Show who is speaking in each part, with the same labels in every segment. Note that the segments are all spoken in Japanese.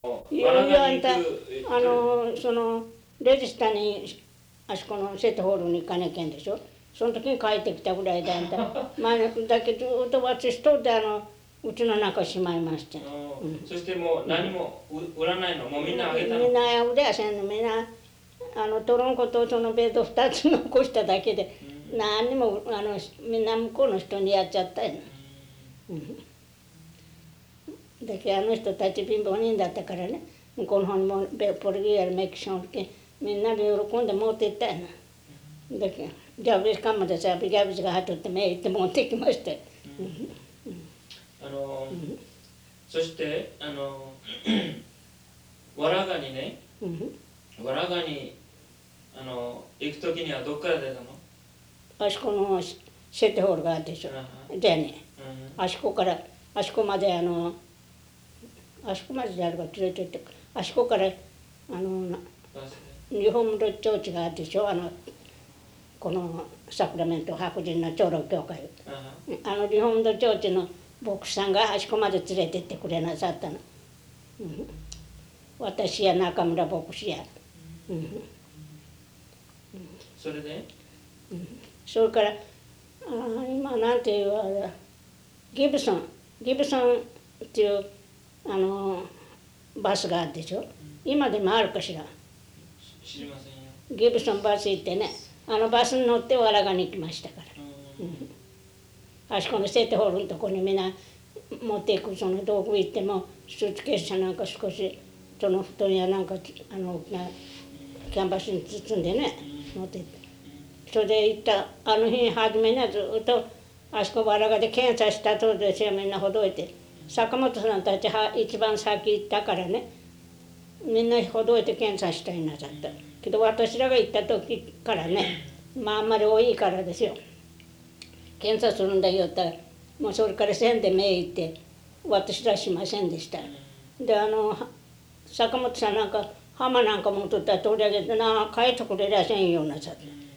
Speaker 1: いやいや、あんた、その、レジスタに、あそこのセットホールに行かなきゃんでしょ。その時に帰ってきたぐらいで、あんた、まあ、だけど、ずっと私とで、うちの中しまいました。
Speaker 2: そしてもう何も売らないの、もうみんなあげたの。
Speaker 1: みんな腕はせんの、みんな、トロンコとそのベッド2つ残しただけで、何にも、みんな向こうの人にやっちゃったよ。だけどあの人たち貧乏人だったからね、向こうの方にもポルギアルメキシコンけみんなで喜んで持っていったよな。だけどじゃあ嬉しかもでさ、ビガビスが入っとって目行って持ってきましたよ。
Speaker 2: そしてわらがにね、わらがに行く時にはどっから出たの？
Speaker 1: あそこのセテホールがあるでしょ。でね、あそこからあそこまであそこまでであるか連れてって、あそこから日本のチョーチがあるでしょ。このサクラメント白人の長老教会、日本のチョーチの牧師さんがあそこまで連れてってくれなさったの。私や中村牧師や。
Speaker 2: それで？
Speaker 1: それから今なんていうギブソンっていうバスがあるでしょ。今でもあるかしら。
Speaker 2: 知りませんよ。
Speaker 1: ギブソンバス行ってね、バスに乗ってわらがに行きましたから。あそこのセーテホールのとこにみんな持っていくその道具行っても、スーツケースなんか少しその布団やなんかキャンバスに包んでね持って行って、それで行った日初めにはずっとあそこわらがで検査したとですよ。みんなほどいて、坂本さんたちは一番先行ったからね、みんなほどいて検査したいなさったけど、私らが行った時からね、まああんまり多いからですよ。検査するんだよったらもうそれからせんで目行って私らしませんでした。で坂本さんなんか浜なんか持っとったら取り上げてな帰ってくれりゃせんようなさ、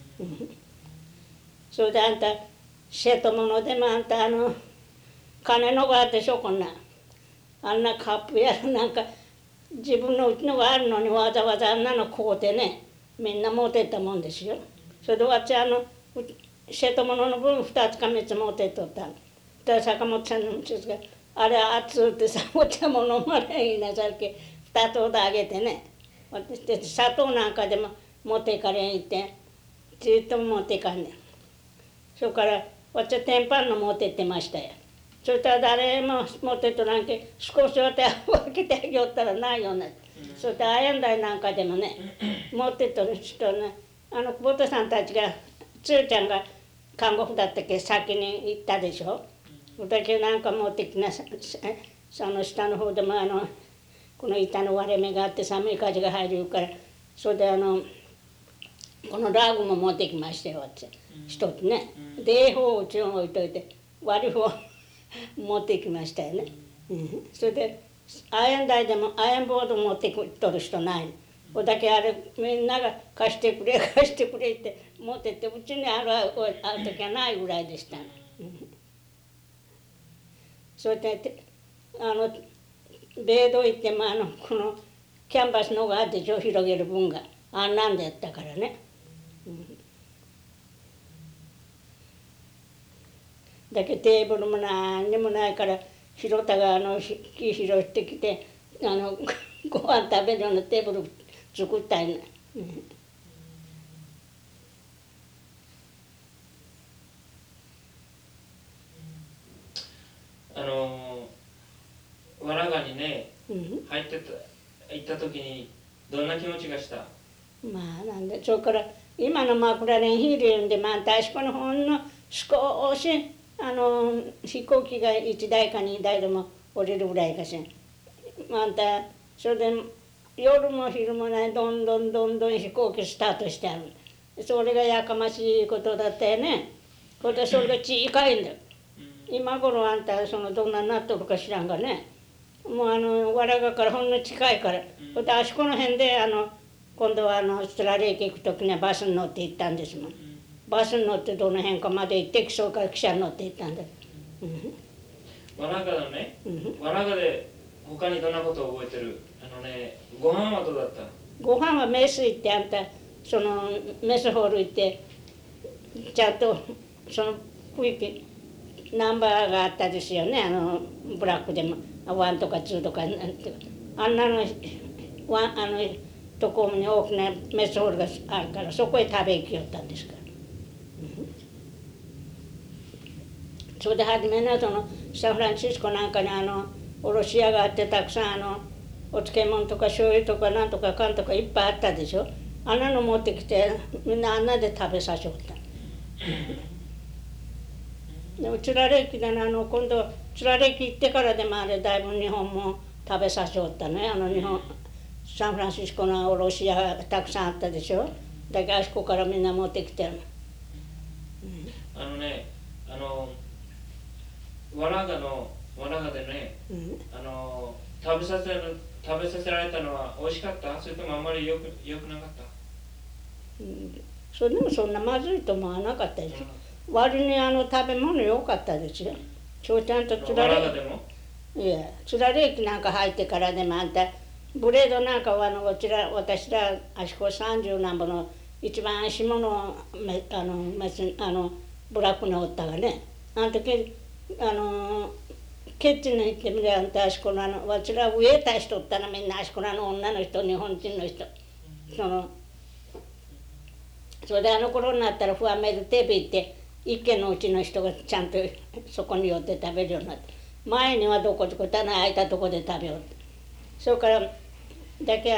Speaker 1: それであんた瀬戸物でもあんた金のがあってしょ、こんなあんなカップやらなんか自分のうちのがあるのにわざわざあんなの買うてね、みんな持ってったもんですよ。それで私瀬戸物の分2つか3つ持ってっとった。で坂本さんのですがあれ熱ってさ、お茶も飲まれんいなさるけ2つほどあげてね、私砂糖なんかでも持っていかれんいってずっと持っていかんねん。それから私は天パンの持ってってましたよ。そしたら誰も持ってっとらんけ少しは分けてあげよったらないような。そしてあやんだいなんかでもね持ってっとる人ね、久保田さんたちがつーちゃんが看護婦だったっけ先に行ったでしょ。私なんか持ってきなさその下の方でもこの板の割れ目があって寒い風が入るから、それでこのラグも持ってきましたよ私一つね。で方をうちに置いといて割る方持ってきましたよね。それでアイアン台でもアイアンボード持ってきとる人ない。おだけあれみんなが貸してくれ貸してくれって持ってってうちにある時はないぐらいでした。それで米ド行ってもこのキャンバスのがあって広げる分があんなんでやったからね。だけどテーブルも何にもないから広田が木拾ってきてご飯食べるようなテーブル作ったいな。
Speaker 2: わらがにね、入って行った時にどんな気持ちがした？
Speaker 1: まあなんでそれから今のマクラレンヒールいうんで、まあ確かのほんの少し飛行機が1台か2台でも降りるぐらいかしら。またそれで夜も昼もねどんどん飛行機スタートしてある。それがやかましいことだったよね。それが近いんだよ。今頃あんたどんなになっとるか知らんがね、もうわらがからほんの近いから、それであそこの辺で今度はオーストラリア行く時にはバスに乗って行ったんですもん。バスに乗ってどの辺かまで行ってそれから汽車に乗って行ったんだ。
Speaker 2: わらがのね、わらがで他にどんなことを覚えてる？ご飯はどうだった？
Speaker 1: ご飯はメス行ってあんたそのメスホール行ってちゃんとその区域ナンバーがあったですよねブラックでも1とか2とかあんなのとこに大きなメスホールがあるからそこへ食べ行きよったんですから、それで初めのそのサンフランシスコなんかに卸屋があってたくさんお漬物とか醤油とかなんとかかんとかいっぱいあったでしょ。あんなの持ってきてみんなあんなで食べさせおった。でもつられきで今度つられき行ってからでもあれだいぶ日本も食べさせおったね。日本サンフランシスコの卸屋がたくさんあったでしょ。だけどあそこからみんな持ってきてる。
Speaker 2: わらがでね、食べさせられたのは美味しかった？それともあんまりよくなかった？
Speaker 1: それでもそんなまずいと思わなかったですよ。割に食べ物良かったですよ。ちゃんとつられ駅なんか入ってからでもあんたブレードなんかは私らあそこ30何本の一番下のブラックにおったがね、あの時ケッチンに行ってみりゃあんたあそこのわしら上へた人おったらみんなあそこの女の人日本人の人それで頃になったらフアメルテビって一軒のうちの人がちゃんとそこに寄って食べるようになって、前にはどこ棚空いたとこで食べようって。それからだけ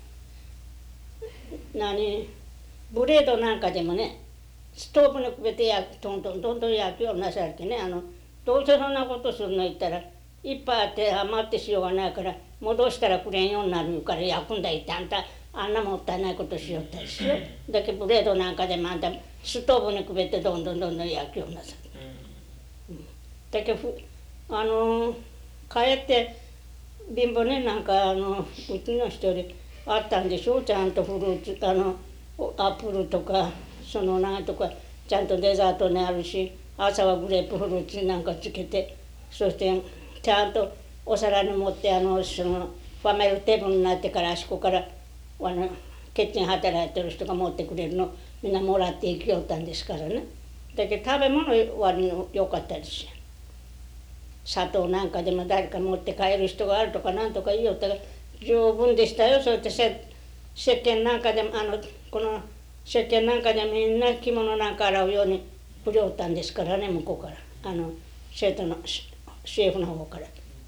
Speaker 1: ブレードなんかでもねストーブにくべてどんどん焼きをなされてねどうせそんなことするの言ったらいっぱいあって余ってしようがないから戻したらくれんようになるから焼くんだ言ってあんたあんなもったいないことしよったりしよ。だけどブレードなんかでもあんたストーブにくべてどんどん焼きをなさる。だけど帰って貧乏ねなんかうちの人であったんでしょちゃんとフルーツアップルとかなんとかちゃんとデザートにあるし朝はグレープフルーツなんかつけてそしてちゃんとお皿に盛ってファメルテーブルになってからあそこからキッチン働いてる人が持ってくれるのみんなもらっていきよったんですからね。だけど食べ物割に良かったですよ。砂糖なんかでも誰か持って帰る人があるとかなんとか言いよったが十分でしたよ。そうやって石鹸なんかでもこの石鹸なんかでみんな着物なんか洗うようにくれおったんですからね向こうから生徒のシェフの方から。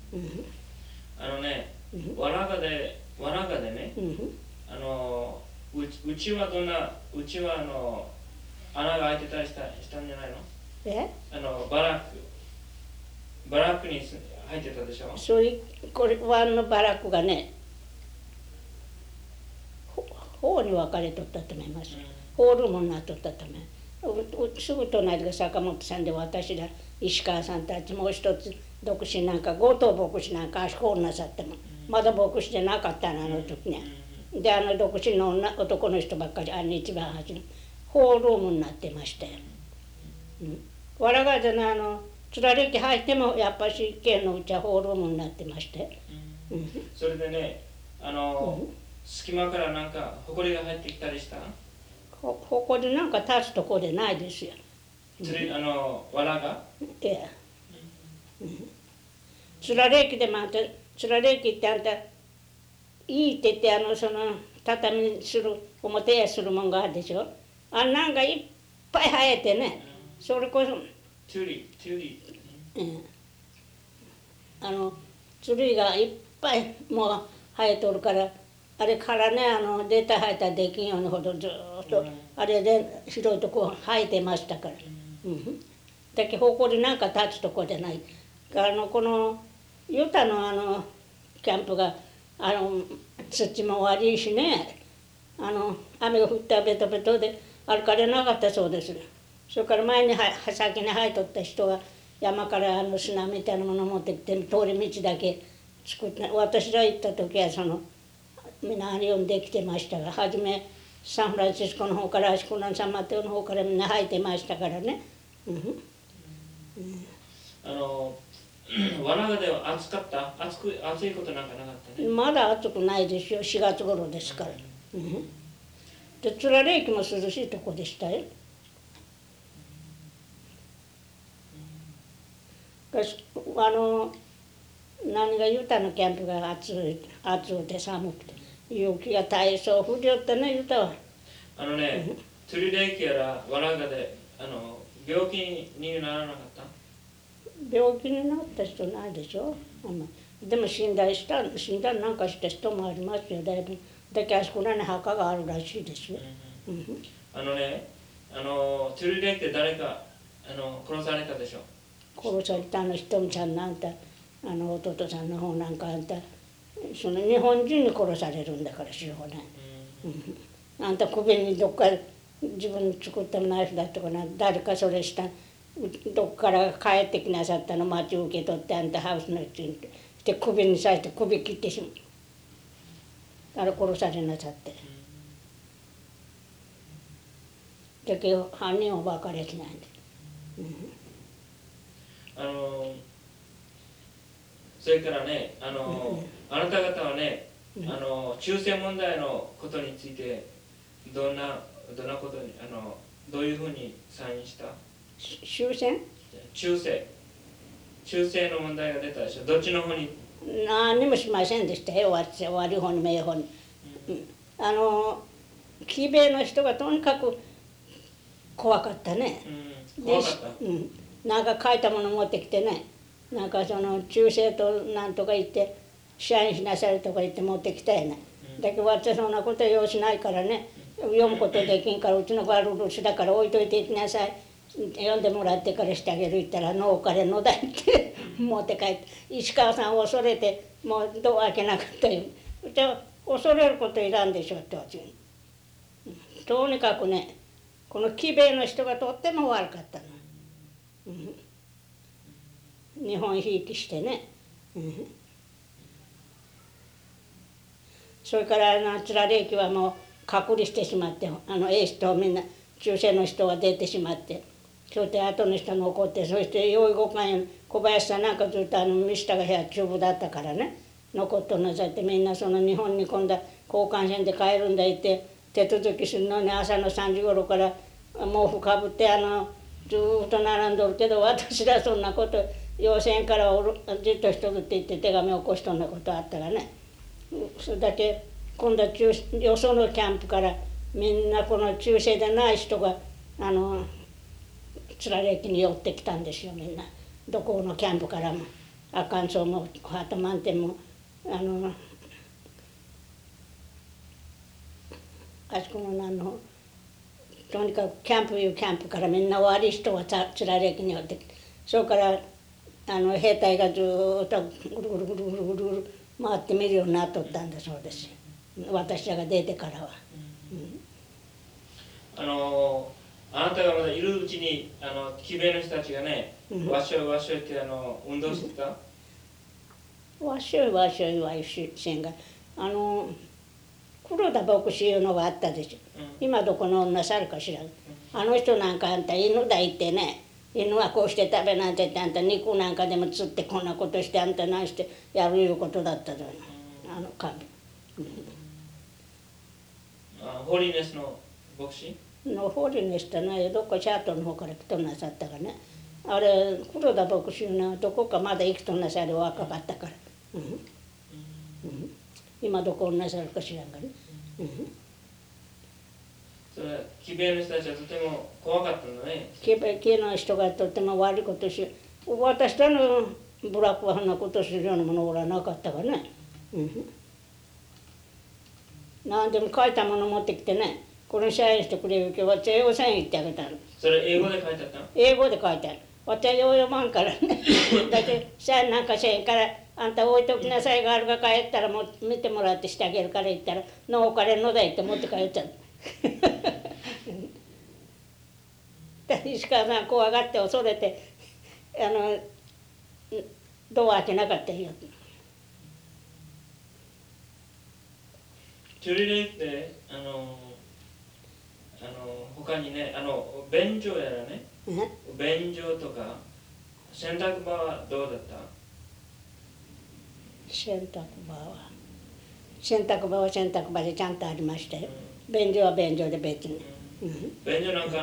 Speaker 2: わらがでね、うちは穴が開いてたりしたんじゃないの？バラックに入ってたでしょ？
Speaker 1: これ湾のバラックがね方に分かれとったと思います。ホールームになっとったと思います。すぐ隣が坂本さんで私ら石川さんたちもう一つ牧師なんか後藤牧師なんかあそこなさってもまだ牧師じゃなかったの時にで独身の男の人ばっかり一番初めホールームになってましたよ。わらがでつられき入ってもやっぱし県のうちはホールームになってましたよ。
Speaker 2: それでね隙間からなんか埃が入ってきたりした？
Speaker 1: ほこりなんか立つとこでないですよ。
Speaker 2: わらが？
Speaker 1: ええ。つられきでもつられきってあんたいいって言って畳にする表へするもんがあるでしょ。なんかいっぱい生えてねそれこそ
Speaker 2: トゥリ
Speaker 1: ツリーがいっぱいもう生えとるからあれからねデータ生えたらできんようにほどずっとあれで広いとこ生えてましたから。だけどほこりなんか立つとこじゃない。このユタのキャンプが土も悪いしね雨が降ったベトベトで歩かれなかったそうです。それから前に先に生えとった人が山から砂みたいなものを持ってきて通り道だけ作って私が行った時はみんな読んできてましたが初めサンフランシスコの方からあそこのサンマテオの方からみんな生えてましたからね。
Speaker 2: わらがでは暑かった？暑いことなんかなかったね。
Speaker 1: まだ暑くないですよ、4月頃ですから。で、つられ駅も涼しいとこでしたよ。何が言うたの、キャンプが暑うて寒くて。雪が大層降りよったね、言うたわ。
Speaker 2: トゥリレイキやらわらがで病気にならなかった？
Speaker 1: 病気になった人ないでしょ。でも死んだりなんかした人もありますよ、だいぶ。だけどあそこらに墓があるらしいですよ。
Speaker 2: トゥリレイキで誰か殺されたでしょ。
Speaker 1: 殺されたひとみちゃんなんた弟さんの方なんかあんたその日本人に殺されるんだからしょうがない。あんた首にどっか自分の作ったナイフだとかな、誰かそれしたどっから帰ってきなさったの町受け取ってあんたハウスの人にして首に刺して首切ってしまう。あれ殺されなさって。だけど犯人は分かれてないんです。
Speaker 2: それからねあなた方はね中世問題のことについてどんなことにどういうふうにサインした？
Speaker 1: 終戦？
Speaker 2: 中世の問題が出たでしょ。どっちの方に？
Speaker 1: 何にもしませんでしたよ、悪い方に名方に。騎兵の人がとにかく怖かったね。
Speaker 2: 怖かった？
Speaker 1: なんか書いたもの持ってきてね、なんかその中世となんとか言って社員しなさいとか言って持ってきたよね。だけど私そんなことは用しないからね、読むことできんから、うちの子はルースだから置いといていきなさい、読んでもらってからしてあげる言ったら、農家で野田行って持って帰って、石川さんを恐れてもうドア開けなかったよ。じゃあ恐れることいらんでしょって私に。とにかくね、この騎兵の人がとっても悪かったの。日本ひいきしてね。それからつられ駅はもう隔離してしまって、英人みんな中世の人が出てしまって、そして後の人残って、そしてよいごかんや小林さんなんかずっと三下が部屋中部だったからね、残っとなさって、みんなその日本に今度は交換船で帰るんだ言って手続きするのに、朝の3時頃から毛布かぶってずっと並んどるけど、私らそんなこと要請からじっとしとるって言って手紙を起こしとんなことあったらね。それだけ今度はよそのキャンプからみんなこの中世でない人がつられ駅に寄ってきたんですよ、みんな。どこのキャンプからも、阿寒荘もハート満点もあそこのとにかくキャンプからみんな悪い人がつられ駅に寄ってきて、それから兵隊がずっとぐるぐるぐるぐるぐるぐる回って見るようになっとったんだそうですよ、私らが出てからは。
Speaker 2: あなたがまだいるうちに騎兵の人たちがね、わっしょいわっしょいって運動してた？
Speaker 1: わっしょいわっしょいはせんが、黒田牧師いうのがあったでしょ、今どこの女さるか知らん。あの人なんかあんた犬だ言ってね、犬はこうして食べなんてってあんた肉なんかでも釣ってこんなことしてあんた何してやるいうことだったじゃない、神。
Speaker 2: ホリネスの牧師
Speaker 1: のホリネスってね、どっかシャートの方から来となさったかね。あれ黒田牧師のどこかまだ生きとなさる若かったから、今どこなさるか知らんがね。
Speaker 2: それは騎兵の人たちはとても怖かったのね。
Speaker 1: 騎の人がとても悪いことし、私らのブラックはそんなことするようなものはなかったからね。何でも書いたもの持ってきてね、これサインしてくれるけど、私英語サイン言ってあげたの。
Speaker 2: それ英語で書いてあったの？
Speaker 1: 英語で書いてある。私はよう読まんからね。だってサインなんかせんから、あんた置いときなさいがあるが帰ったらもう見てもらってしてあげるから言ったら、農家で野田行って持って帰っちゃう。石川さん怖がって恐れてドア開けなかったよ。
Speaker 2: チュリレイって他にね便所やらね、便所とか洗濯場はどうだった？
Speaker 1: 洗濯場は洗濯場でちゃんとありましたよ。便所は便所で別に。
Speaker 2: 便所なんか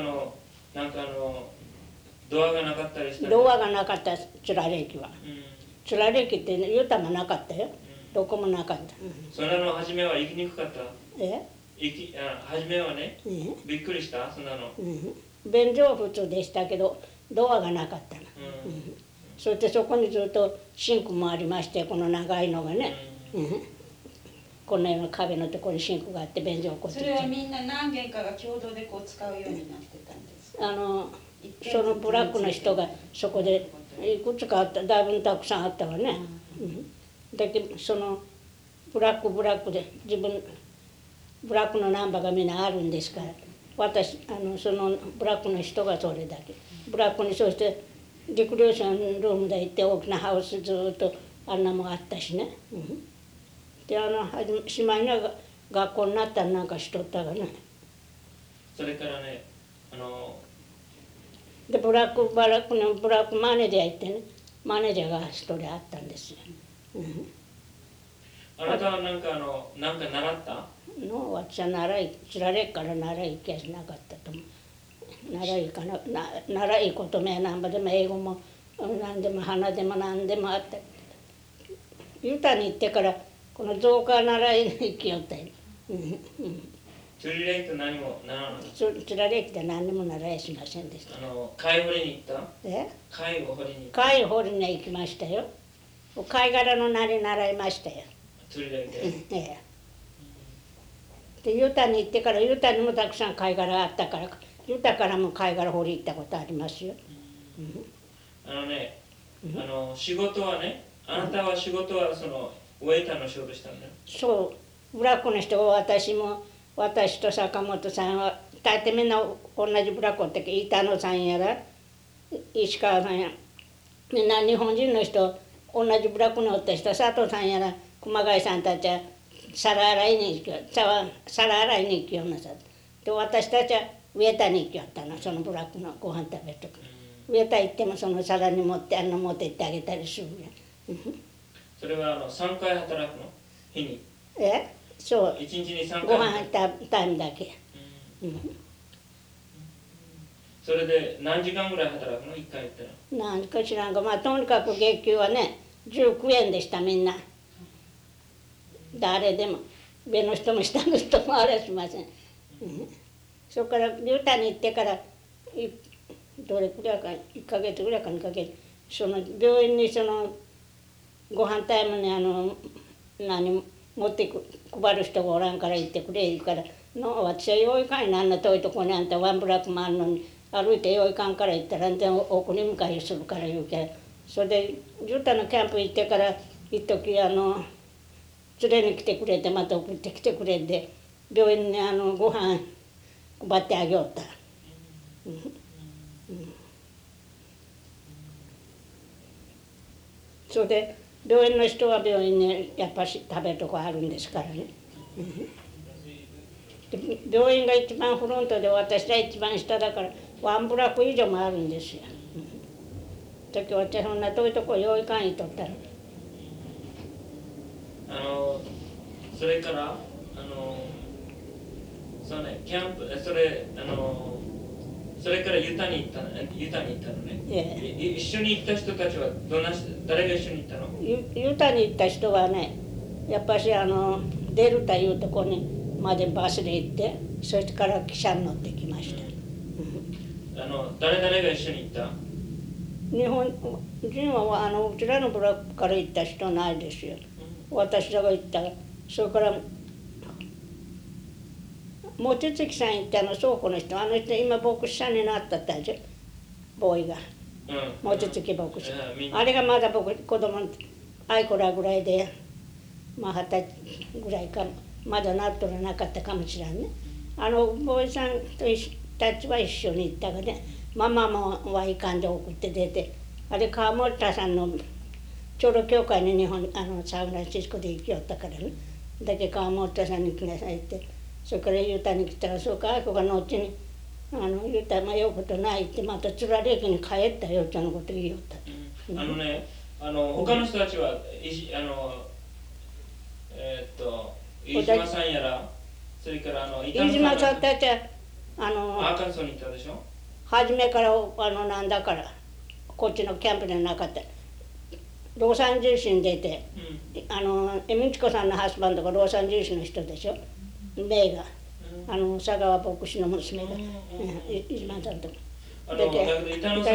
Speaker 2: ドアがなかったりした
Speaker 1: ドアがなかった、つられ駅は。つられ駅って言うたもなかったよ。どこもなかった。
Speaker 2: そんなの初めは行きにくかった？初めはね、びっくりした？そんなの。
Speaker 1: 便所は普通でしたけど、ドアがなかったの。そしてそこにずっとシンクもありまして、この長いのがね。このような壁のところにシンクがあって便所をこうやって。
Speaker 3: それはみんな何軒かが共同でこう使うようになってたんですか？
Speaker 1: そのブラックの人がそこでいくつかあった、だいぶたくさんあったわね。だけどそのブラックで自分ブラックのナンバーがみんなあるんですから、私そのブラックの人がそれだけブラックに、そしてリクリエーションルームで行って大きなハウスずっとあんなもんあったしね。でしまいには学校になったらなんかしとったがね。
Speaker 2: それからね
Speaker 1: でブラックマネージャー行ってね、マネージャーが一人あったんですよ。
Speaker 2: あなたはなんか習った？
Speaker 1: 私はつられっから習い行きゃなかったと思う。習いこともやなんぼでも英語も何でも花でも何でもあった。ユタに行ってからこの造花習いに行きよったよ。
Speaker 2: つりれって何も習わなかった？
Speaker 1: つられって何にも習いしませんでした。
Speaker 2: 貝掘りに行った？貝を掘りに行った？貝
Speaker 1: 掘りに行きましたよ。貝殻の習いましたよ。
Speaker 2: つりれで？
Speaker 1: でユタに行ってから、ユタにもたくさん貝殻あったから、ユタからも貝殻掘り行ったことありますよ。
Speaker 2: 仕事はね、あなたは仕事はそのウェイターの仕事したんだよ。
Speaker 1: そう、ブラックの人は私と坂本さんは大抵みんな同じブラックって板野さんやら石川さんやみんな日本人の人、同じブラックにおった人、佐藤さんやら熊谷さんたちは皿洗いに行きようなさで、私たちはウェーターに行きよったの、そのブラックのご飯食べるとか。ウェーター行ってもその皿に持って行ってあげたりするね。
Speaker 2: それは3回働くの？日に？
Speaker 1: そう。
Speaker 2: 1日に3回。
Speaker 1: ご飯タイムだけ。
Speaker 2: それで何時間ぐらい働くの？1回行ったら。
Speaker 1: 何か知らんが、とにかく月給はね19円でした、みんな。誰でも上の人も下の人もあれしません。それからユタに行ってからどれくらいか1ヶ月ぐらいか2ヶ月、その病院にそのご飯タイムに何持って配る人がおらんから行ってくれ言うから私はよいかんにあんな遠いとこにあんたワンブラックもあるのに歩いてよいかんから行ったら送り迎えするから言うけど、それでユタのキャンプ行ってから一時連れに来てくれてまた送ってきてくれて病院にご飯配ってあげよった。それで病院の人は病院にやっぱし食べるとこあるんですからね。病院が一番フロントで私は一番下だからワンブラック以上もあるんですよ。だけど私そんな遠いとこよいかんいとったら。
Speaker 2: それからそうね、キャンプそれからユタに行ったのね。一緒に行った人たちは誰が一緒に行ったの？
Speaker 1: ユタに行った人はね、やっぱしデルタいうとこにまでバスで行って、それから汽車に乗ってきました。
Speaker 2: 誰が一緒に行った？
Speaker 1: 日本人はうちらのブラックから行った人ないですよ。私らが行った。それから望月さん行った倉庫の人、人今牧師さんになったじゃん、ボーイが。望月牧師。あれがまだ僕子供あいこらぐらいで、20歳ぐらいかまだなっとらなかったかもしれんね。ボーイさんたちは一緒に行ったがね、ママもはいかんで送って出て、あれ川本さんの長老教会に日本サンフランシスコで行きよったからね。だけ川本さんに来なさいって、それからユタに来たら、そうかあいこが後にユタもようことないってまたつられ駅に帰ったよってのこと言いよった。
Speaker 2: 他の人たちは飯島さんやら、それから
Speaker 1: 飯島さんたちは
Speaker 2: アーカンソーに行ったでしょ。
Speaker 1: 初めからなんだからこっちのキャンプでなかった。ロサンゼルスに出て、エミチコさんのハスバンドがロサンゼルスの人でしょ、メイが、佐川牧師の娘が、飯島さんと。
Speaker 2: だけど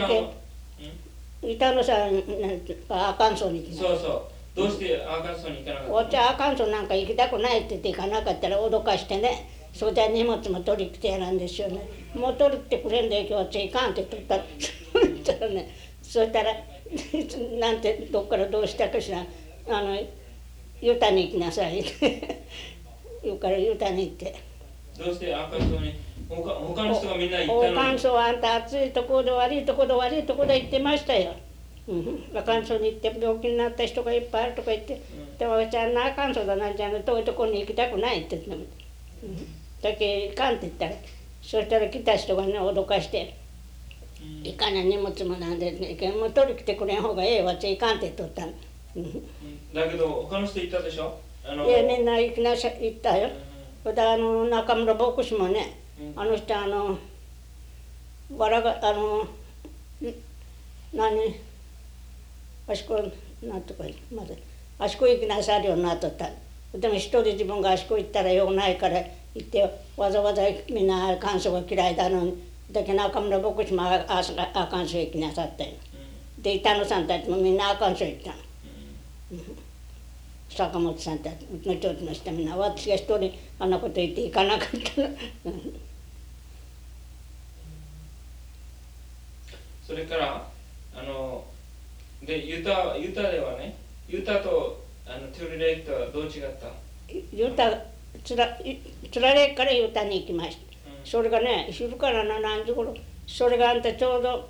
Speaker 1: 板野さんなんてアーカンソーに行きました。
Speaker 2: そうそう。どうしてアーカンソーに行かなかったの？
Speaker 1: おっちゃんアーカンソーなんか行きたくないって言って行かなかったら脅かしてね、それで荷物も取り来てやるんですよね。もう取り来てくれんで今日は行かんって言ったらそしたらなんてどっからどうしたかしら、ユタに行きなさいって言うからユタに行って。
Speaker 2: どうしてアーカンソーに他の人がみんな行ったのに？
Speaker 1: アーカンソーはあんた暑いところで悪いところで悪いところで行ってましたよ。アーカンソーに行って病気になった人がいっぱいあるとか言って、でも私はアーカンソーだなんじゃん遠いところに行きたくないって言って、だけど行かんって言ったら、そしたら来た人がね脅かして、行かない荷物もなんで、もう取り来てくれん方がええわって行かんって言っとったの。
Speaker 2: だけど他の人行ったでしょ？
Speaker 1: いやみんな行ったよ。それで中村牧師もね、あの人わらがあそこなんとかまだあそこ行きなさるようになっとった。でも一人自分があそこ行ったらよくないから行ってわざわざみんな乾燥が嫌いだのに、だけど中村牧師も乾燥行きなさったよ。で板野さんたちもみんな乾燥行ったの。坂本さんたちのちょっとの人みんな、私が一人あんなこと言って行かなかったの。
Speaker 2: それからでユタではね、ユタとトゥルレイクとはどう違った？
Speaker 1: ユタつられからユタに行きました。それがね昼から何時頃、それがあんたちょうど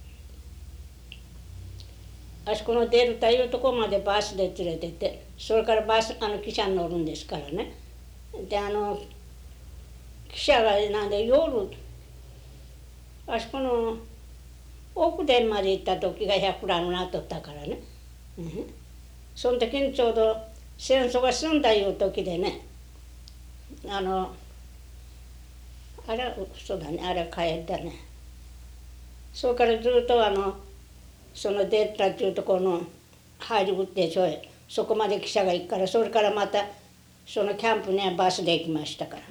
Speaker 1: あそこのデルタいうとこまでバスで連れてって、それからバス汽車に乗るんですからね。で汽車がなんで夜あそこの奥殿まで行った時が100ラムなっとったからね、その時にちょうど戦争が済んだいう時でね、あれそうだね、あれ帰ったね。それからずっとそのデルタっていうところの入り口でそこまで汽車が行くから、それからまたそのキャンプにはバスで行きましたから。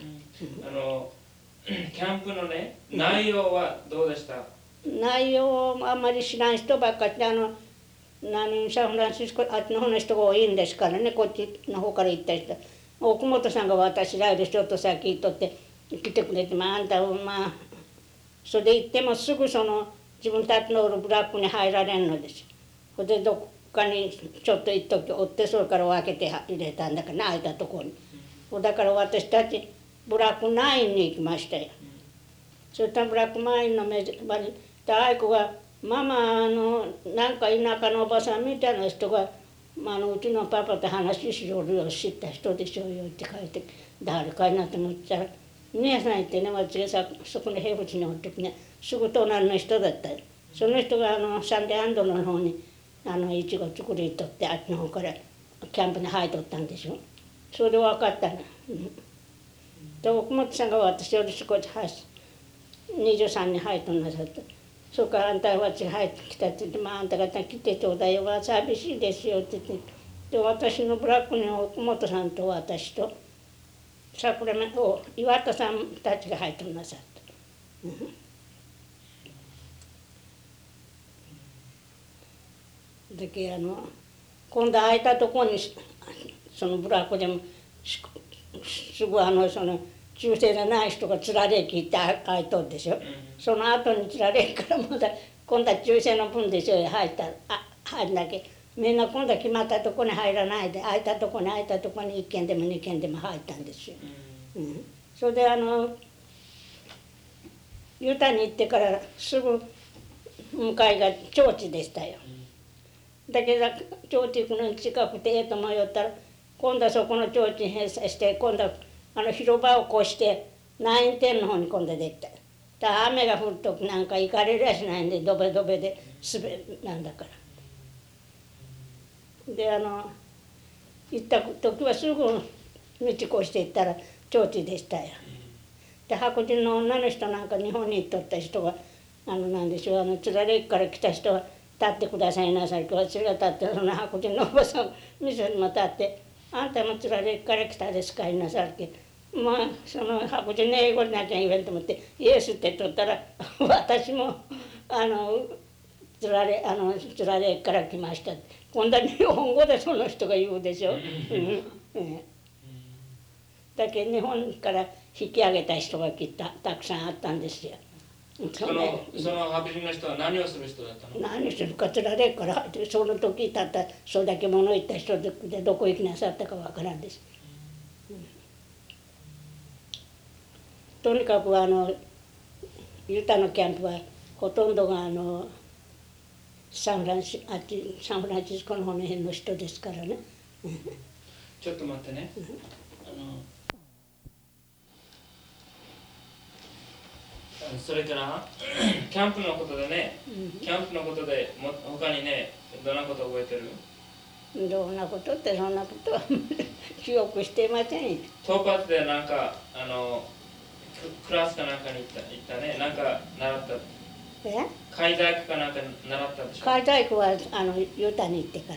Speaker 2: キャンプのね内容はどうでした？
Speaker 1: 内容をあんまり知らん人ばっかりで、サンフランシスコあっちの方の人が多いんですからね、こっちの方から行った人。奥本さんが私らよりちょっと先行っとって来てくれて、あんたそれで行ってもすぐその自分たちのおるブラックに入られんのです。それでどっかにちょっと行っときおって、それから分けて入れたんだからね、空いたところに。だから私たちブラック9に行きましたよ。そしたらブラック9の目まで愛子がママなんか田舎のおばさんみたいな人が、うちのパパと話しよるよ知った人でしょうよって書いて、誰かいなと思ったら姉さん言ってね、私がそこの平淵におる時ね、すぐ隣の人だったよ。その人がサンデーアンドの方にいちご作りとって、あっちの方からキャンプに入っとったんでしょ。それで分かったの。で奥本さんが私より少し23に入っとんなさった。それからあんたが私が入ってきたって言って、あんた方来てちょうだいよ、寂しいですよって言って、で私のブラックに奥本さんと私と桜目岩田さんたちが入ってなさった。だけ今度空いたとこにそのブラックでもすぐその中世でない人がつられきって空いとるでしょ、その後につられからまだ今度は中世の分でしょ、入るだけみんな今度は決まったとこに入らないで、空いたとこに1軒でも2軒でも入ったんですよ。それでユタに行ってからすぐ向かいが町地でしたよ。だけど町地行くのに近くてと思いよったら、今度はそこの町地に閉鎖して、今度は広場を越して9点の方に今度できた。だ雨が降るとなんか行かれるやしないんで、ドベドベで滑なんだから。で行った時はすぐ道越していったら提灯でしたよ。で白人の女の人なんか日本に行っとった人がなんでしょうつられ駅から来た人は立ってくださいなさい私が立ってその白人のおばさん店にも立って「あんたもつられ駅から来たですかいなさい」ってまあその白人の英語になっちゃ言えんと思って「イエス」って取ったら私もつられ駅から来ましたって今度は日本語でその人が言うでしょ。だけど日本から引き上げた人がたくさんあったんですよ。
Speaker 2: その白人の人は何をする人だったの？
Speaker 1: 何するかつられから入ってその時たったそれだけ物言った人でどこ行きなさったかわからんです。とにかくユタのキャンプはほとんどがサンフランシスコの方の辺の人ですからね。
Speaker 2: ちょっと待ってね。それからキャンプのことでね、キャンプのことで他にねどんなこと覚えてる？
Speaker 1: どんなことってそんなことは記憶していませんよ。
Speaker 2: トーパズでなんかクラスかなんかに行ったね、なんか習った。海細工かなんか習ったでしょ？
Speaker 1: 海細工はユタに行ってから。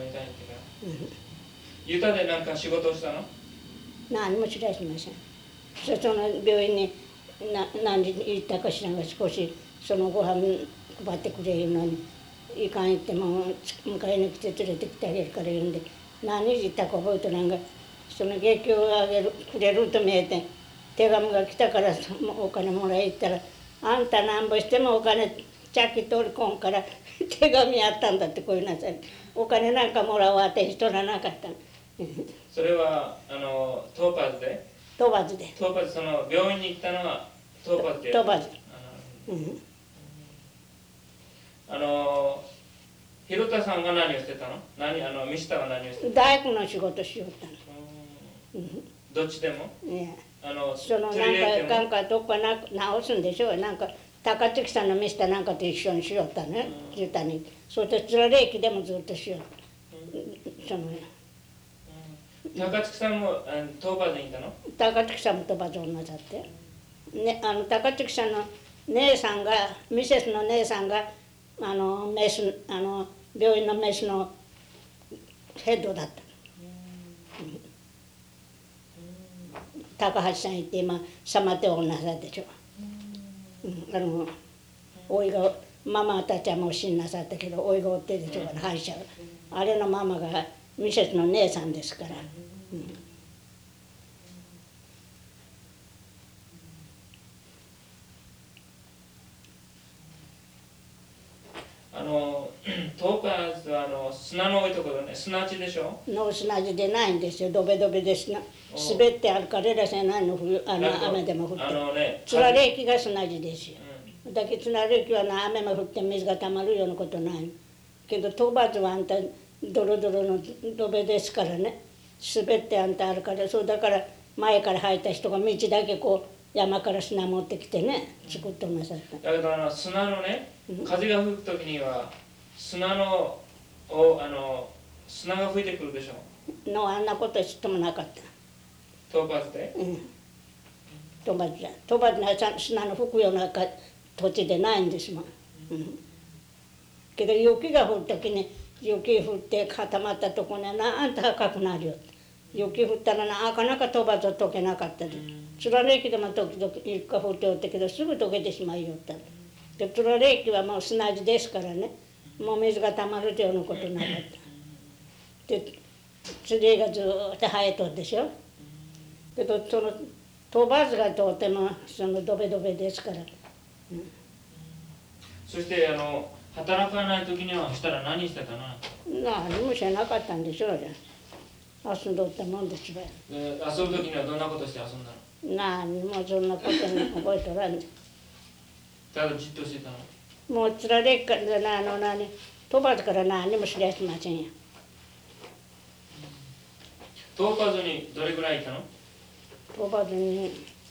Speaker 2: ユタでなんか仕事をしたの？
Speaker 1: 何も知らしません。その病院に何時に行ったかしらが少しそのご飯配ってくれるのにいかん行っても迎えに来て連れてきてあげるから言うんで何時行ったか覚えてないがその月給をくれると見えて手紙が来たからお金もらい行ったらあんたなんぼしてもお金ちゃっき取り込んから手紙あったんだってこういうなさいお金なんかもらうあて人らなかったの。
Speaker 2: それはトーパズで？
Speaker 1: トーパズで。
Speaker 2: トーパズその病院に行ったのはトーパズで。
Speaker 1: トーパズ。
Speaker 2: 広田さんが何をしてたの？ミスターは何をしてたの？
Speaker 1: 大工の仕事しよったの。
Speaker 2: どっちでも？
Speaker 1: そのなんかどっか直すんでしょうなんか高槻さんのミスターなんかと一緒にしよったねユタにそしてつられ駅でもずっとしよったその
Speaker 2: 高槻さんもトーパズにいたの？
Speaker 1: 高槻さんもトーパズをなさって、ね、高槻さんの姉さんがミセスの姉さんがメス病院のメスのヘッドだった。高橋さん行って今サマテオなさってでしょ。おいがママたちはもう死んなさったけどおいがおってでしょうから歯医者あれのママがミセスの姉さんですから。
Speaker 2: トーパズは砂の多いところね砂地でしょ？
Speaker 1: の砂地でないんですよドベドベで滑ってあるからいらせないの雨でも降ってつられ駅が砂地ですよ。だけどつられ駅は雨も降って水がたまるようなことないけどトーパズはあんたドロドロのドベですからね滑ってあんたあるからそうだから前から入った人が道だけこう山から砂持ってきてね作ってなさった。
Speaker 2: だけど砂のね風が吹く時には砂が吹いてくるでしょ？
Speaker 1: あんなこと知ってもなかった。
Speaker 2: トーパズで？
Speaker 1: トーパズは砂の吹くような土地でないんですもん。けど雪が降る時に雪降って固まったところになんと赤くなるよ。雪降ったらなかなかトーパズは溶けなかったでつられ駅でも時々雪が降っておったけどすぐ溶けてしまいよった。でつられ駅はもう砂地ですからねもう水がたまるようなことなかった。でツリーがずっと生えとるでしょ。けどそのトーパズがとてもそのドベドベですから。
Speaker 2: そして働かない時にはしたら何してたな？
Speaker 1: 何もしなかったんでしょうじゃ遊んどったもんですよ。
Speaker 2: 遊ぶ時にはどんなことして遊んだの？
Speaker 1: 何もそんなことに覚えとらん。
Speaker 2: ただじっとしてたの？
Speaker 1: もうつられっからトーパズから何も知りゃしませんよ。
Speaker 2: トーパズにどれぐらいいたの？
Speaker 1: トーパズに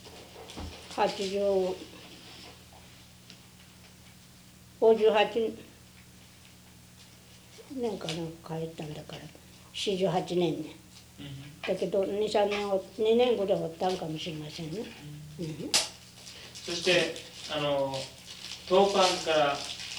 Speaker 1: 58年かな帰ったんだから48年ね。 だけど2、3年2年ぐらいおったんかもしれませんね。
Speaker 2: そして当館から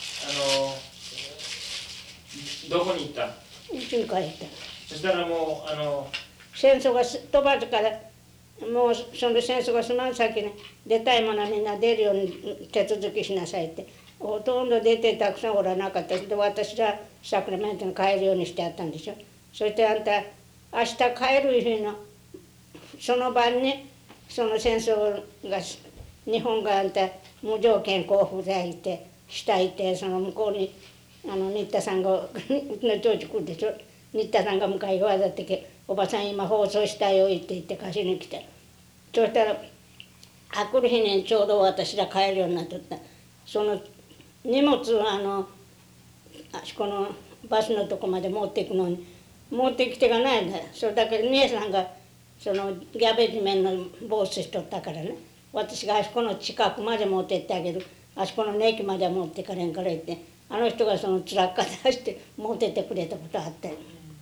Speaker 2: どこに行った？
Speaker 1: うちに帰った。
Speaker 2: そしたらもう
Speaker 1: 戦争が飛ばずから、もうその戦争が済まん先に出たいものはみんな出るように手続きしなさいって、ほとんど出てたくさんおらなかったけど、私はサクラメントに帰るようにしてあったんでしょ。そしてあんた明日帰る日のその晩にその戦争が日本があんた無条件交付でいてしたいて、その向こうに新田さんがうちの当時来るでしょ。新田さんが迎えわざってけ、おばさん今放送したよって言って貸しに来た。そしたらあくる日にちょうど私ら帰るようになっとった。その荷物をあそこのバスのとこまで持っていくのに持ってきてがないんだよ。それだけ姉さんがそのギャベージメンの帽子しとったからね、私があそこの近くまで持ってってあげる、あそこの駅までは持ってかれんから言って、あの人がそのつらっか出して持ってってくれたことあったよ。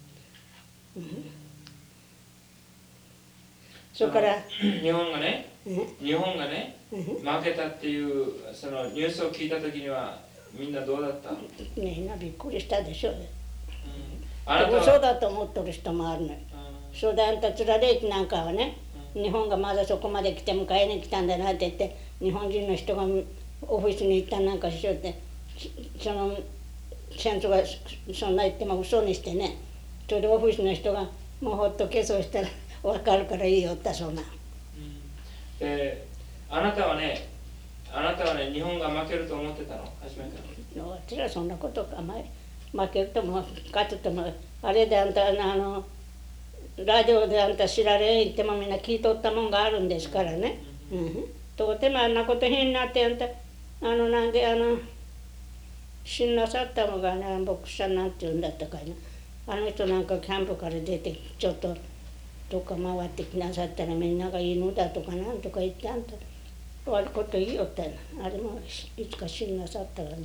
Speaker 1: それから
Speaker 2: 日本がね、負けたっていうそのニュースを聞いた時にはみんなどうだった？
Speaker 1: みんなびっくりしたでしょう。
Speaker 2: あなたは
Speaker 1: 嘘だと思っとる人もあるのよ。そうだ、あんたつられ駅なんかはね、日本がまだそこまで来て迎えに来たんだなって言って、日本人の人がオフィスに行ったなんかしようって、その戦争がそんな言っても嘘にしてね、それでオフィスの人がもうほっとけそうしたら分かるからいいよったそうな。
Speaker 2: あなたはね日本が負けると思ってたの？初めから。
Speaker 1: 私らそんなことか、負けるとも勝つともあれであんたラジオであんた知られ言ってもみんな聞いとったもんがあるんですからね。とてもあんなこと変になってあんたなんで死んなさったのがね、牧師さんなんて言うんだったかいな、あの人なんかキャンプから出てちょっとどっか回ってきなさったらみんなが犬だとかなんとか言ってあんた悪いこと言いよったよな。あれもいつか死んなさったからね。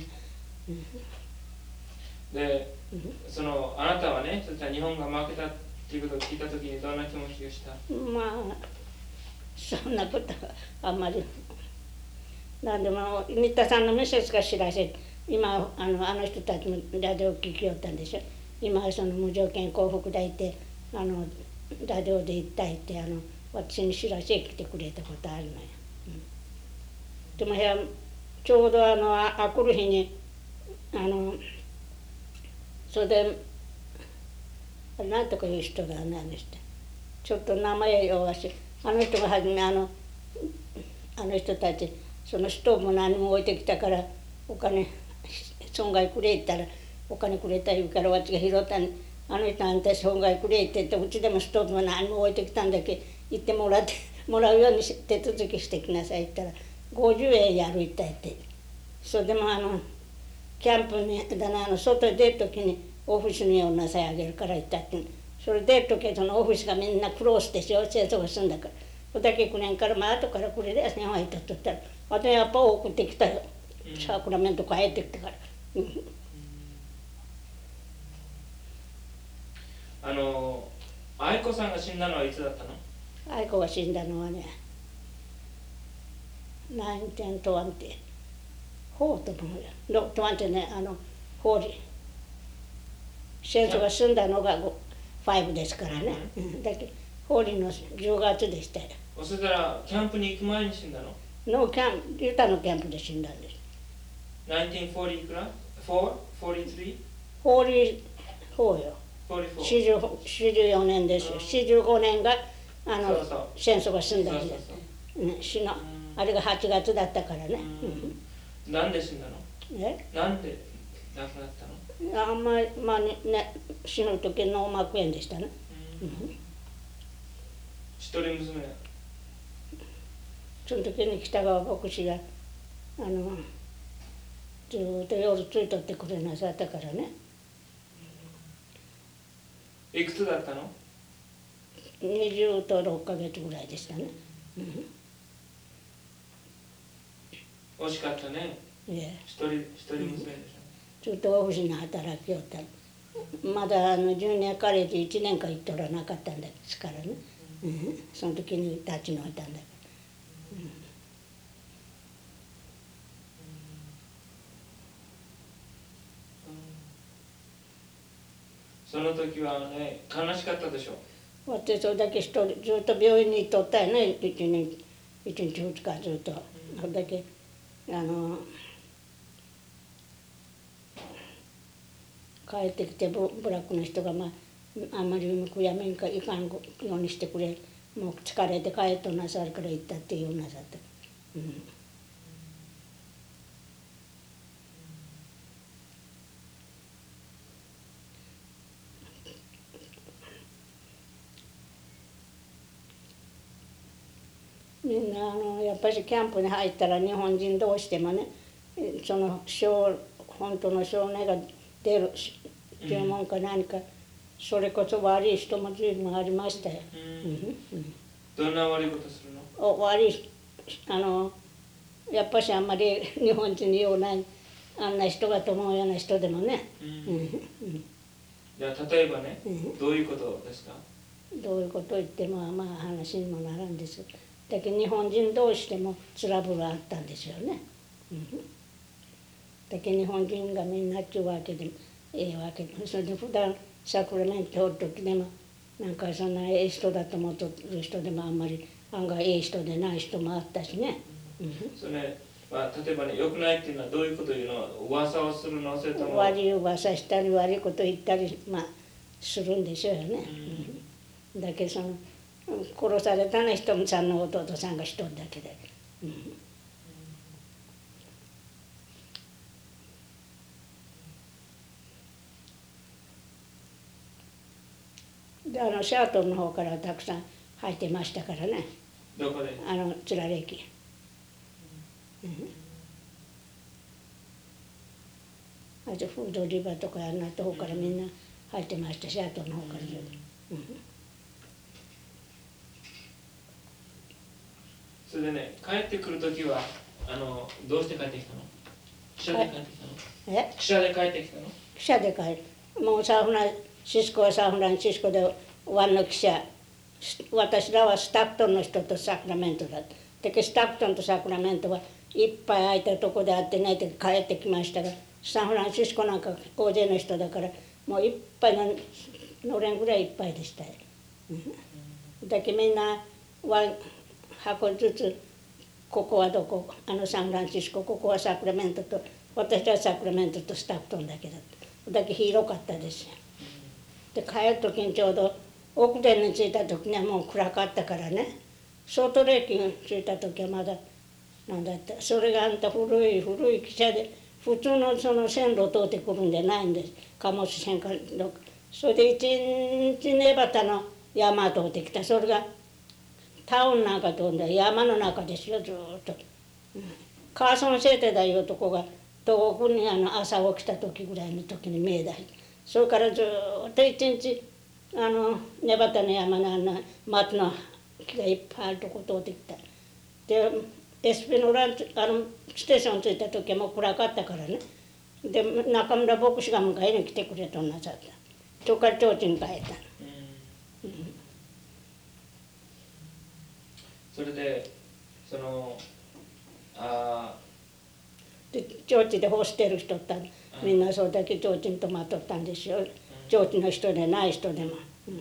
Speaker 2: で、あなたはね、そしたら日本が負けたっていうことを聞いたときにどんな気持ちがした？
Speaker 1: そんなことはあんまり。なんでも新田さんのメッセージが知らせ、今あの人たちもラジオ聞きよったんでしょ。今その無条件幸福だいてラジオで言ったいって私に知らせ来てくれたことあるのよ。でもちょうどあくる日にそれでなんとかいう人が何してちょっと名前弱し、あの人が初めあの人たちそのストーブ何も置いてきたからお金損害くれ言ったらお金くれた言うから私が拾ったに、あの人あんた損害くれって言ってうちでもストーブ何も置いてきたんだけ言ってもらうように手続きしてきなさいって言ったら50円やるったって、それでもキャンプに外へ出る時にオフィスにおなさいあげるから言ったって、それ出る時はそのオフィスがみんなクロースでしょ、戦争が済んだから、これだけ9年から後からこれで電話いたとったらあとやっぱ送ってきたよ、サクラメント帰ってきたから。
Speaker 2: 愛子さんが死んだのはいつだったの？
Speaker 1: 愛子が死んだのはね1920フォーと思うよ。20ね法理戦争が済んだのが5ですからね。だけど法理の10月でしたよ。
Speaker 2: そしたらキャンプに行く前に死んだの？
Speaker 1: ユタのキャンプで死んだんです。
Speaker 2: 1940いくら ?43?
Speaker 1: 法理4よ。44年ですよ。45年が戦争が済んだんです。あれが8月だったからね。
Speaker 2: なんで死んだの？なんで亡くなったの？
Speaker 1: あんまり死ぬ時脳膜炎でしたね。
Speaker 2: 一人娘。
Speaker 1: その時に北川牧師がずっと夜ついとってくれなさったからね。
Speaker 2: いくつだったの
Speaker 1: ？20と6ヶ月ぐらいでしたね。
Speaker 2: 惜しかったね。一人娘でしょ。
Speaker 1: ずっとオフィスに働きよったまだジュニアカレッジ1年間行っとらなかったんですからね、その時に立ち退いたんだ。
Speaker 2: その時はね、悲しかったでしょ。
Speaker 1: 私それだけ一人ずっと病院に行っとったよね、1日2日ずっと。それだけ帰ってきてブラックの人が、あんまり悔やめんかいかんようにしてくれ、もう疲れて帰っとなさるから行ったって言うなさった。みんなやっぱりキャンプに入ったら日本人どうしてもね、その本当の少年が出る注文か何か、それこそ悪い人も随分ありましたよ。
Speaker 2: どんな悪いことするの？
Speaker 1: 悪いやっぱしあんまり日本人に用ないあんな人がと思うような人でもね。
Speaker 2: じゃあ例えばね、どういうことですか？
Speaker 1: どういうこと言っても話にもならんです。だけど日本人同士でもトラブルあったんですよね。だけど日本人がみんなっちゅうわけでええわけで、それで普段サクラメントおる時でもなんかそんなええ人だと思ってる人でもあんまり案外ええ人でない人もあったしね。
Speaker 2: それ例えばね、良くないっていうのはどういうこと言うの？噂をするの？それとも
Speaker 1: 悪い噂したり悪いこと言ったりするんでしょうよね。だけどその殺されたね、ひとみさんの弟さんが一人だけで。でシャートンの方からたくさん入ってましたからね。
Speaker 2: どこで？
Speaker 1: つられき。あとフードリバーとかあんなとこからみんな入ってました、シャートンの方から。
Speaker 2: それでね、帰ってくる時はどうして帰ってきたの？汽車で帰ってきたの？汽車で帰ってきたの？
Speaker 1: 汽車で帰る。もうサンフランシスコはサンフランシスコで湾の汽車、私らはスタクトンの人とサクラメントだった。だけどスタクトンとサクラメントはいっぱい空いたとこで会ってねって帰ってきましたが、サンフランシスコなんか大勢の人だからもういっぱい乗れんぐらいいっぱいでしたよ。だけどみんな箱ずつ、ここはどこ、サンフランシスコ、ここはサクラメントと、私はサクラメントとスタクトンだけだった。だけ広かったですよ。で帰る時にちょうど奥殿に着いた時にはもう暗かったからね、ソートレーキに着いた時はまだなんだった、それがあんた古い汽車で普通のその線路を通ってくるんじゃないんです、貨物線かどっか。それで一日ネバタの山通ってきた。それがタウンなんか通んで山の中ですよ、ずっと。カーソンセーテだいうとこが遠くに朝起きた時ぐらいの時に見えた。それからずっと一日ネバタの山の松の木がいっぱいあるとこ通ってきた。でエスピノランステーション着いた時はもう暗かったからね。で中村牧師が迎えに来てくれとなさった。そこから提灯に帰った。
Speaker 2: それで
Speaker 1: で提灯で干してる人ったみんなそうだけ提灯に泊まっとったんですよ。提灯の人でない人でも。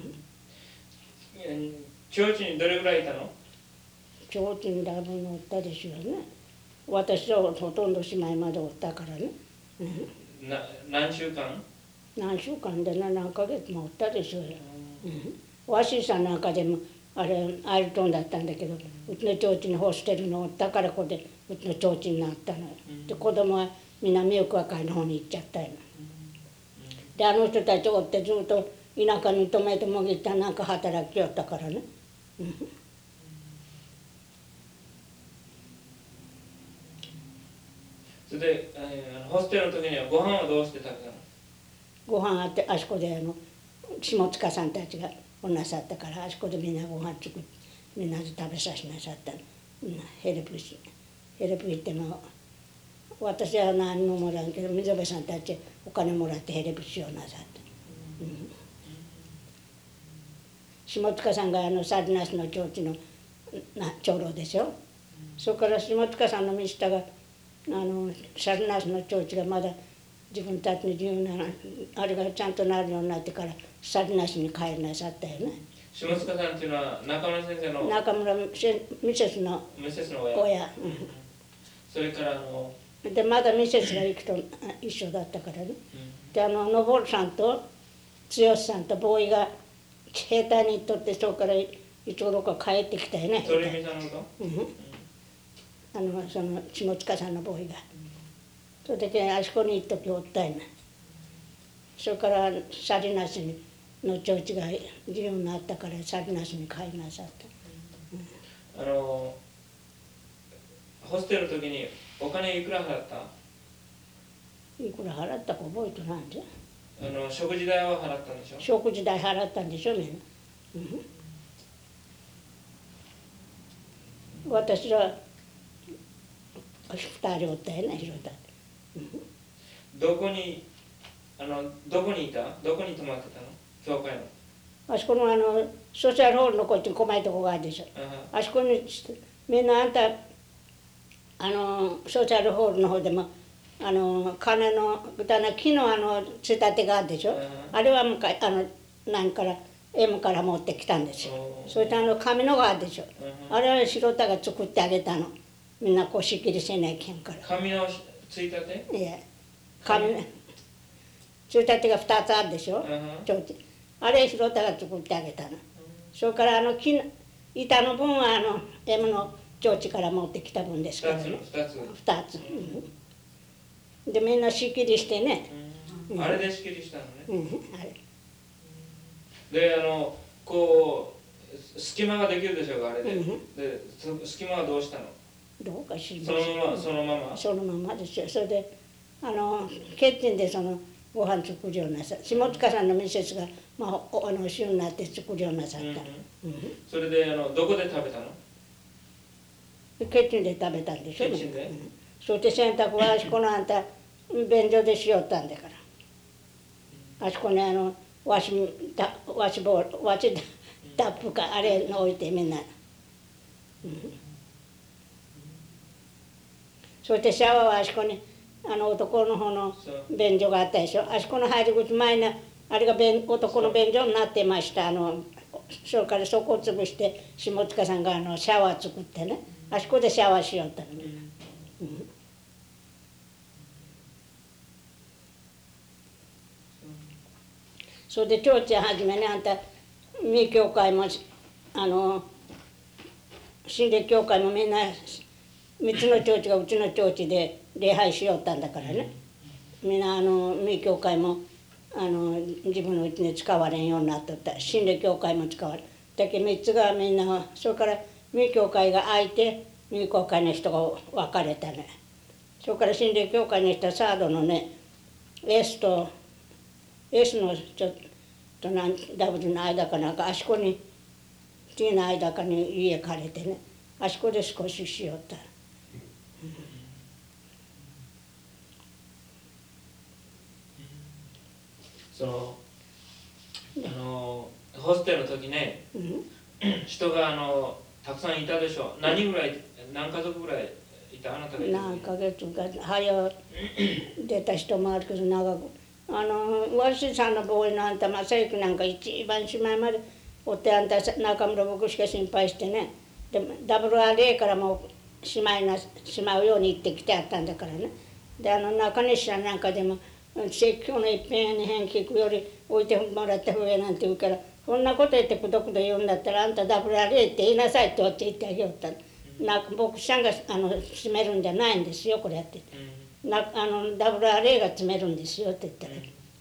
Speaker 2: 提灯にどれぐらいいたの？
Speaker 1: 提灯にだいぶ乗ったですよね。私はほとんど姉妹までおったからね。
Speaker 2: 何週間？
Speaker 1: 何週間で何ヶ月もおったでしょうよ。ワシーさんなんかでもアイルトンだったんだけど、うちの提灯に干してるのおったからこれでうちの提灯になったのよ。で子供はみんなミルク和会の方に行っちゃったよ。で人たちおってずっと田舎に泊めてもぎったなんか働きよったからね。
Speaker 2: それでホステルの時にはご飯はどうして食べたの？
Speaker 1: ご飯あってあそこで下塚さんたちがおなさったからあそこでみんなご飯作ってみんなで食べさせなさったの。ヘルプ行っても私は何ももらうけど溝部さんたちお金もらってヘルプしようなさった。 下塚さんがサルナスの町の長老でしょ。それから下塚さんの見下がサルナスの町がまだ自分たちの自由なあれがちゃんとなるようになってからサルナスに帰りなさったよね。
Speaker 2: 下塚さんっていうのは中村先生の
Speaker 1: 中村ミセスの親。
Speaker 2: それから
Speaker 1: でまだミセスが行くと一緒だったからね。で登さんと剛さんとボーイが兵隊に行っとってそこからいつ頃か帰ってきたよね。
Speaker 2: 鳥海さんのこと？
Speaker 1: その下塚さんのボーイが。それであそこに行っときおったいな。それからサリナスの町が自由になったからサリナスに帰りなさった。
Speaker 2: ホステルの時にお金いくら払った？
Speaker 1: いくら払ったか覚えてないんで。
Speaker 2: 食事代は払ったんでしょ？
Speaker 1: 食事代払ったんでしょね。私は2人おったよね、広田。
Speaker 2: どこにいた？どこに泊まってたの？教会の。
Speaker 1: あそこのソーシャルホールのこっちに細いとこがあるでしょ。あそこにみんなあんたソーシャルホールの方でも金の木のついたてがあるでしょ。あれは何から M から持ってきたんですよ。それと紙のがあるでしょ。あれは白田が作ってあげたの。みんなこう仕切りせないけんから。
Speaker 2: 紙のついたて？
Speaker 1: いや紙ついたてが2つあるでしょ。あれ白田が作ってあげたの。それから板の分はM の提灯から持ってきた分ですからね。2つ。でみんな仕切りしてね。
Speaker 2: あれで仕切りしたのね。
Speaker 1: あれ
Speaker 2: でこう隙間ができるでしょうかあれで。で隙間はどうしたの？
Speaker 1: どうかしら。
Speaker 2: そのまま。
Speaker 1: そのままですよ。それでキッチンでご飯作るようなさ下塚さんのミセスが週になって作るようなさった。
Speaker 2: それでどこで食べたの？
Speaker 1: キッチンで食べたんでしょ。
Speaker 2: キッチンで。
Speaker 1: そして洗濯はあそこのあんた便所でしよったんだから。あそこにワシタップかあれの置いてみんな。そしてシャワーはあそこに男の方の便所があったでしょ。あそこの入り口前のあれが男の便所になってました。それからそこを潰して下塚さんがシャワー作ってねあそこでシャワーしよったのね。それで町長はじめにあんた三教会も神霊教会もみんな3つの町がうちの町で礼拝しよったんだからね。みんな三教会も自分のうちに使われんようになっとった。神霊教会も使われだけど3つがみんなそれから三教会が空いて三教会の人が分かれたね。それから神霊教会の人はサードのね S のちょっとダブルの間かなんかあそこに T の間かに家借りてねあそこで少ししよった。
Speaker 2: ホステルの時ね、人がたくさんいたでしょ。何家族ぐらいいた？あなたがいた。
Speaker 1: 何ヶ月か早出た人もあるけど長くわしさんのボーイのあんた正行なんか一番しまいまでおってあんた中村僕しか心配してねで WRA からもしまうように行ってきてあったんだからね。で中西さんなんかでも説教の一遍や二遍聞くより置いてもらった方がなんて言うからそんなこと言ってくどくど言うんだったらあんた WRA って言いなさいって言ってあげよった牧師さんが閉めるんじゃないんですよこれやってWRA が詰めるんですよって言ったら、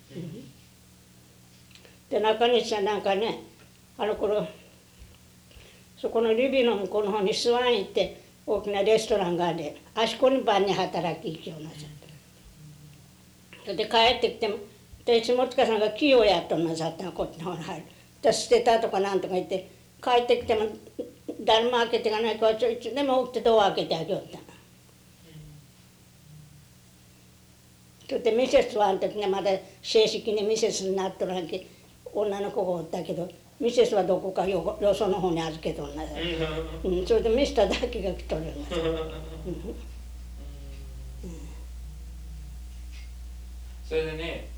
Speaker 1: で中西さんなんかね頃そこのリビの向こうの方にスワン行って大きなレストランがあってあそこに晩に働き行きようなさそれで帰ってきてもで下塚さんが木をやっとんなさったのこっちの方に入るで捨てたとかなんとか言って帰ってきても誰も開けていかないからいつでも起きてドア開けてあげよったの。 それでミセスはあの時ねまだ正式にミセスになっとらんけ女の子がおったけどミセスはどこかよその方に預けとんなさ、それでミスターだけが来とるのさ、
Speaker 2: それでね、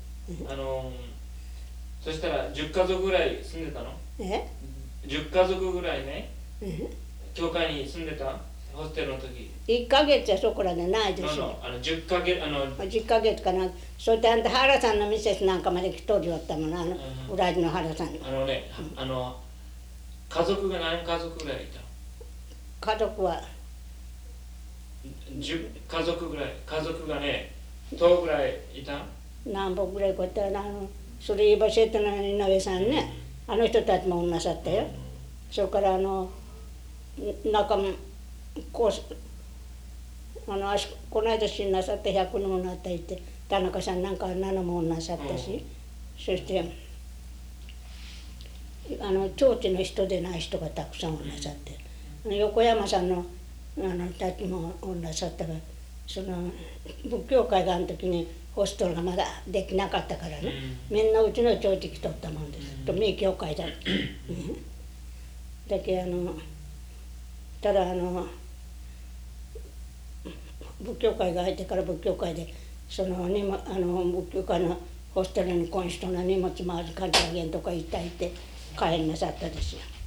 Speaker 2: そしたら10家族ぐらい住んでたの？10家族ぐらいね、教会に住んでた？ホステルの時。
Speaker 1: 1ヶ月はそこらでないでしょ。
Speaker 2: 10ヶ月
Speaker 1: 10ヶ月かな。それであんた原さんのミセスなんかまで来とるよったもんな、裏地の原さんに。
Speaker 2: 家族が何家族ぐらいいた？
Speaker 1: 家族は
Speaker 2: 10家族ぐらい。家族がね、10ぐらいいた？
Speaker 1: 何本ぐらいこうやってそれ言いばしえたの井上さんね、あの人たちもなさったよ。それから中もこの間死んなさって100人もなったいて、田中さんなんか7もなさったし、そして町地の人でない人がたくさんなさって、横山さんのたちもなさったが、その仏教会があの時にホストルがまだできなかったからね、みんなうちの町地来とったもんです、と名教会だって、だけただ仏教会が入ってから仏教会で仏教会のホステルにこの人の荷物も預かってあげんとか言って帰んなさったですよ。